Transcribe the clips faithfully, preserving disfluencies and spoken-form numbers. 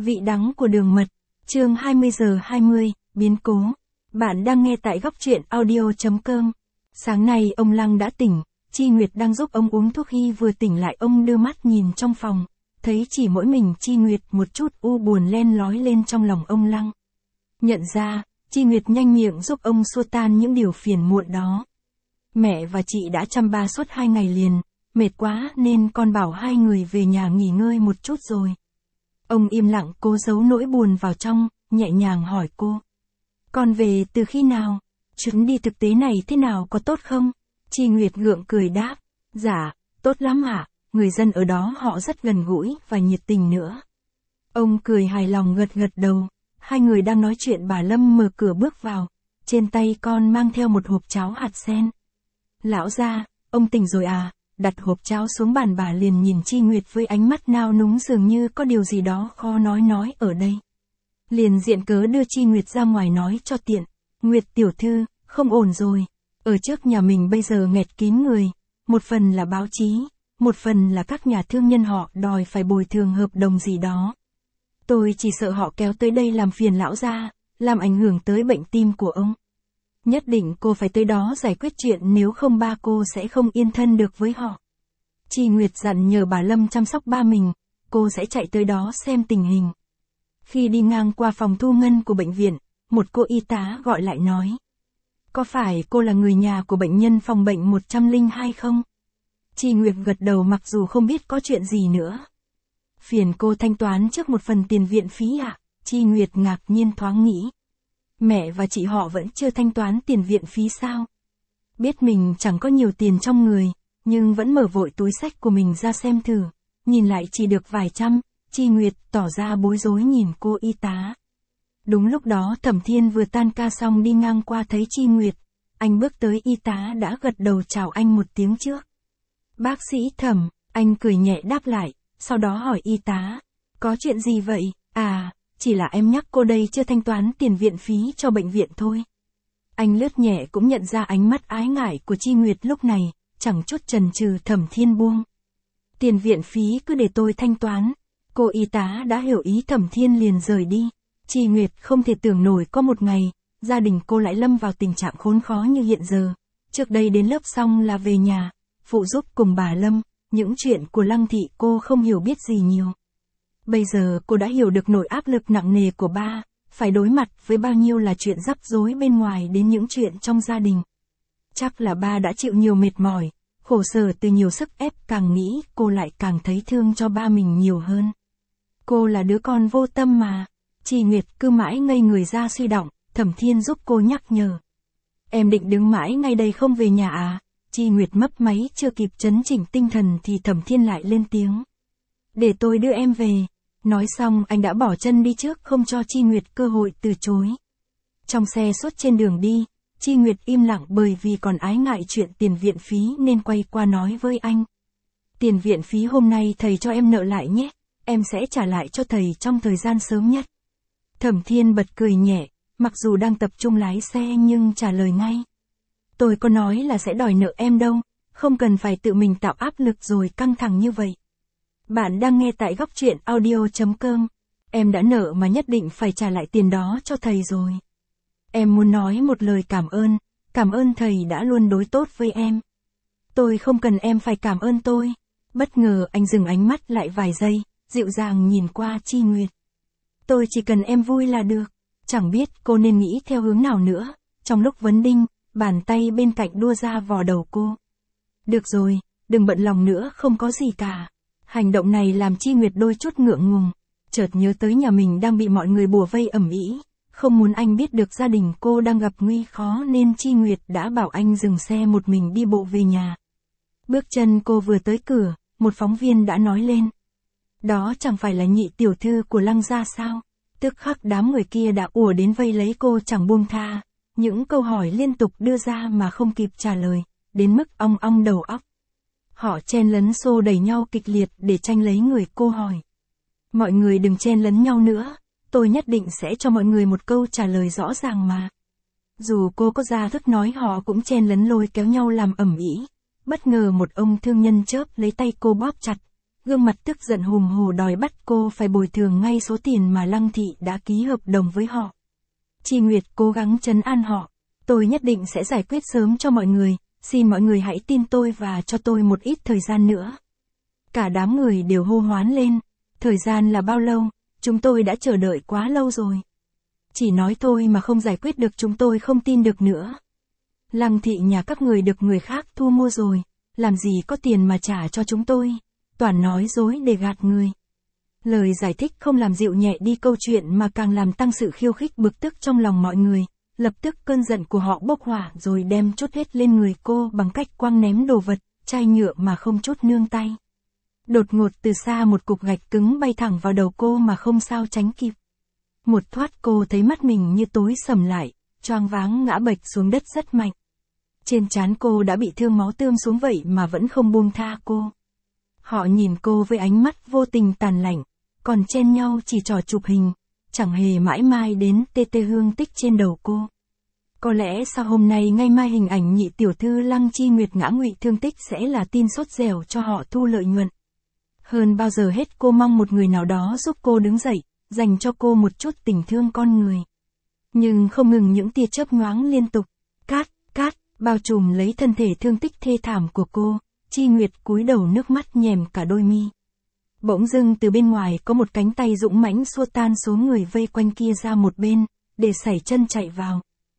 Vị đắng của đường mật, chương hai mươi giờ hai mươi, biến cố. Bạn đang nghe tại góc truyện audio.com. Sáng nay ông Lăng đã tỉnh, Chi Nguyệt đang giúp ông uống thuốc. Khi vừa tỉnh lại ông đưa mắt nhìn trong phòng, thấy chỉ mỗi mình Chi Nguyệt, một chút u buồn len lói lên trong lòng ông Lăng. Nhận ra, Chi Nguyệt nhanh miệng giúp ông xua tan những điều phiền muộn đó. Mẹ và chị đã chăm ba suốt hai ngày liền, mệt quá nên con bảo hai người về nhà nghỉ ngơi một chút rồi. Ông im lặng cố giấu nỗi buồn vào trong, nhẹ nhàng hỏi cô. Con về từ khi nào? Chuyến đi thực tế này thế nào, có tốt không? Chi Nguyệt gượng cười đáp. Dạ, tốt lắm ạ, người dân ở đó họ rất gần gũi và nhiệt tình nữa. Ông cười hài lòng gật gật đầu. Hai người đang nói chuyện bà Lâm mở cửa bước vào. Trên tay con mang theo một hộp cháo hạt sen. Lão gia, ông tỉnh rồi à? Đặt hộp cháo xuống bàn bà liền nhìn Chi Nguyệt với ánh mắt nao núng, dường như có điều gì đó khó nói nói ở đây. Liền diện cớ đưa Chi Nguyệt ra ngoài nói cho tiện. Nguyệt tiểu thư, không ổn rồi. Ở trước nhà mình bây giờ nghẹt kín người. Một phần là báo chí, một phần là các nhà thương nhân họ đòi phải bồi thường hợp đồng gì đó. Tôi chỉ sợ họ kéo tới đây làm phiền lão gia, làm ảnh hưởng tới bệnh tim của ông. Nhất định cô phải tới đó giải quyết chuyện, nếu không ba cô sẽ không yên thân được với họ. Chi Nguyệt dặn nhờ bà Lâm chăm sóc ba mình, cô sẽ chạy tới đó xem tình hình. Khi đi ngang qua phòng thu ngân của bệnh viện, một cô y tá gọi lại nói. Có phải cô là người nhà của bệnh nhân phòng bệnh một trăm lẻ hai không? Chi Nguyệt gật đầu mặc dù không biết có chuyện gì nữa. Phiền cô thanh toán trước một phần tiền viện phí ạ? À? Chi Nguyệt ngạc nhiên thoáng nghĩ. Mẹ và chị họ vẫn chưa thanh toán tiền viện phí sao? Biết mình chẳng có nhiều tiền trong người, nhưng vẫn mở vội túi xách của mình ra xem thử. Nhìn lại chỉ được vài trăm, Chi Nguyệt tỏ ra bối rối nhìn cô y tá. Đúng lúc đó Thẩm Thiên vừa tan ca xong đi ngang qua thấy Chi Nguyệt. Anh bước tới y tá đã gật đầu chào anh một tiếng trước. Bác sĩ Thẩm, anh cười nhẹ đáp lại, sau đó hỏi y tá. Có chuyện gì vậy? À, chỉ là em nhắc cô đây chưa thanh toán tiền viện phí cho bệnh viện thôi. Anh lướt nhẹ cũng nhận ra ánh mắt ái ngại của Chi Nguyệt lúc này, chẳng chút chần chừ. Thẩm Thiên buông. Tiền viện phí cứ để tôi thanh toán. Cô y tá đã hiểu ý Thẩm Thiên liền rời đi. Chi Nguyệt không thể tưởng nổi có một ngày, gia đình cô lại lâm vào tình trạng khốn khó như hiện giờ. Trước đây đến lớp xong là về nhà, phụ giúp cùng bà Lâm, những chuyện của Lăng thị cô không hiểu biết gì nhiều. Bây giờ cô đã hiểu được nỗi áp lực nặng nề của ba, phải đối mặt với bao nhiêu là chuyện rắc rối bên ngoài đến những chuyện trong gia đình. Chắc là ba đã chịu nhiều mệt mỏi, khổ sở từ nhiều sức ép, càng nghĩ cô lại càng thấy thương cho ba mình nhiều hơn. Cô là đứa con vô tâm mà. Chi Nguyệt cứ mãi ngây người ra suy động, Thẩm Thiên giúp cô nhắc nhở. Em định đứng mãi ngay đây không về nhà à? Chi Nguyệt mấp máy chưa kịp trấn chỉnh tinh thần thì Thẩm Thiên lại lên tiếng. Để tôi đưa em về. Nói xong anh đã bỏ chân đi trước không cho Chi Nguyệt cơ hội từ chối. Trong xe suốt trên đường đi, Chi Nguyệt im lặng bởi vì còn ái ngại chuyện tiền viện phí nên quay qua nói với anh. Tiền viện phí hôm nay thầy cho em nợ lại nhé, em sẽ trả lại cho thầy trong thời gian sớm nhất. Thẩm Thiên bật cười nhẹ, mặc dù đang tập trung lái xe nhưng trả lời ngay. Tôi có nói là sẽ đòi nợ em đâu, không cần phải tự mình tạo áp lực rồi căng thẳng như vậy. Bạn đang nghe tại góc truyện audio.com. Em đã nợ mà nhất định phải trả lại tiền đó cho thầy rồi. Em muốn nói một lời cảm ơn, cảm ơn thầy đã luôn đối tốt với em. Tôi không cần em phải cảm ơn tôi. Bất ngờ anh dừng ánh mắt lại vài giây, dịu dàng nhìn qua Chi Nguyệt. Tôi chỉ cần em vui là được. Chẳng biết cô nên nghĩ theo hướng nào nữa. Trong lúc vấn đinh, bàn tay bên cạnh đua ra vò đầu cô. Được rồi, đừng bận lòng nữa, không có gì cả. Hành động này làm Chi Nguyệt đôi chút ngượng ngùng. Chợt nhớ tới nhà mình đang bị mọi người bủa vây ầm ĩ, không muốn anh biết được gia đình cô đang gặp nguy khó nên Chi Nguyệt đã bảo anh dừng xe một mình đi bộ về nhà. Bước chân cô vừa tới cửa, một phóng viên đã nói lên. Đó chẳng phải là nhị tiểu thư của Lăng gia sao? Tức khắc đám người kia đã ùa đến vây lấy cô chẳng buông tha. Những câu hỏi liên tục đưa ra mà không kịp trả lời, đến mức ong ong đầu óc. Họ chen lấn xô đẩy nhau kịch liệt để tranh lấy người cô hỏi. Mọi người đừng chen lấn nhau nữa, tôi nhất định sẽ cho mọi người một câu trả lời rõ ràng mà. Dù cô có ra thức nói họ cũng chen lấn lôi kéo nhau làm ầm ĩ. Bất ngờ một ông thương nhân chớp lấy tay cô bóp chặt, gương mặt tức giận hùm hù đòi bắt cô phải bồi thường ngay số tiền mà Lăng Thị đã ký hợp đồng với họ. Chi Nguyệt cố gắng trấn an họ, tôi nhất định sẽ giải quyết sớm cho mọi người, xin mọi người hãy tin tôi và cho tôi một ít thời gian nữa. Cả đám người đều hô hoán lên, thời gian là bao lâu, chúng tôi đã chờ đợi quá lâu rồi. Chỉ nói thôi mà không giải quyết được, chúng tôi không tin được nữa. Lăng Thị nhà các người được người khác thu mua rồi, làm gì có tiền mà trả cho chúng tôi, toàn nói dối để gạt người. Lời giải thích không làm dịu nhẹ đi câu chuyện mà càng làm tăng sự khiêu khích bực tức trong lòng mọi người, lập tức cơn giận của họ bốc hỏa rồi đem trút hết lên người cô bằng cách quăng ném đồ vật, chai nhựa mà không chút nương tay. Đột ngột từ xa một cục gạch cứng bay thẳng vào đầu cô mà không sao tránh kịp. Một thoát cô thấy mắt mình như tối sầm lại, choáng váng ngã bệch xuống đất rất mạnh. Trên trán cô đã bị thương máu tươm xuống vậy mà vẫn không buông tha cô. Họ nhìn cô với ánh mắt vô tình tàn lạnh, còn chen nhau chỉ trò chụp hình, chẳng hề mãi mai đến tê tê hương tích trên đầu cô. Có lẽ sau hôm nay ngay mai hình ảnh nhị tiểu thư Lăng Chi Nguyệt ngã ngụy thương tích sẽ là tin sốt dẻo cho họ thu lợi nhuận. Hơn bao giờ hết cô mong một người nào đó giúp cô đứng dậy, dành cho cô một chút tình thương con người. Nhưng không ngừng những tia chớp nhoáng liên tục, cát, cát, bao trùm lấy thân thể thương tích thê thảm của cô, Chi Nguyệt cúi đầu nước mắt nhèm cả đôi mi. Bỗng dưng từ bên ngoài có một cánh tay dũng mãnh xua tan số người vây quanh kia ra một bên, để sải chân chạy vào.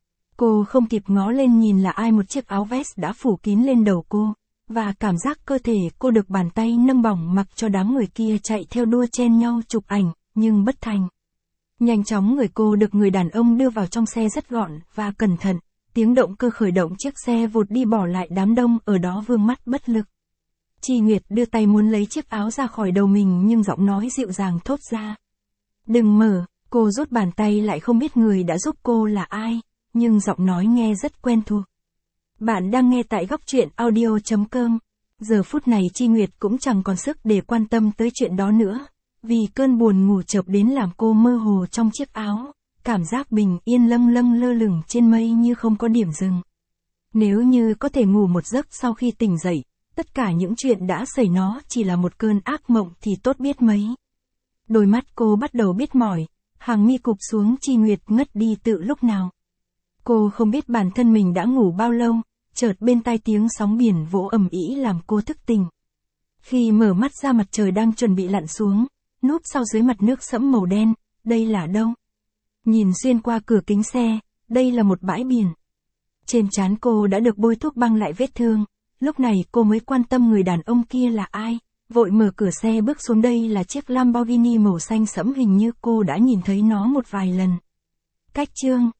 Cô không kịp ngó lên nhìn là ai, một chiếc áo vest đã phủ kín lên đầu cô, và cảm giác cơ thể cô được bàn tay nâng bỏng mặc cho đám người kia chạy theo đua chen nhau chụp ảnh, nhưng bất thành. Nhanh chóng người cô được người đàn ông đưa vào trong xe rất gọn và cẩn thận, tiếng động cơ khởi động chiếc xe vụt đi bỏ lại đám đông ở đó vương mắt bất lực. Chi Nguyệt đưa tay muốn lấy chiếc áo ra khỏi đầu mình nhưng giọng nói dịu dàng thốt ra. Đừng mở, cô rút bàn tay lại không biết người đã giúp cô là ai, nhưng giọng nói nghe rất quen thuộc. Bạn đang nghe tại góc truyện audio chấm com. Giờ phút này Chi Nguyệt cũng chẳng còn sức để quan tâm tới chuyện đó nữa, vì cơn buồn ngủ chợp đến làm cô mơ hồ trong chiếc áo, cảm giác bình yên lâng lâng lơ lửng trên mây như không có điểm dừng. Nếu như có thể ngủ một giấc sau khi tỉnh dậy, tất cả những chuyện đã xảy nó chỉ là một cơn ác mộng thì tốt biết mấy. Đôi mắt cô bắt đầu biết mỏi, hàng mi cụp xuống. Chi Nguyệt ngất đi từ lúc nào. Cô không biết bản thân mình đã ngủ bao lâu, chợt bên tai tiếng sóng biển vỗ ầm ĩ làm cô thức tỉnh. Khi mở mắt ra mặt trời đang chuẩn bị lặn xuống, núp sau dưới mặt nước sẫm màu đen, đây là đâu? Nhìn xuyên qua cửa kính xe, đây là một bãi biển. Trên trán cô đã được bôi thuốc băng lại vết thương, lúc này cô mới quan tâm người đàn ông kia là ai, vội mở cửa xe bước xuống. Đây là chiếc Lamborghini màu xanh sẫm, hình như cô đã nhìn thấy nó một vài lần. Cách chương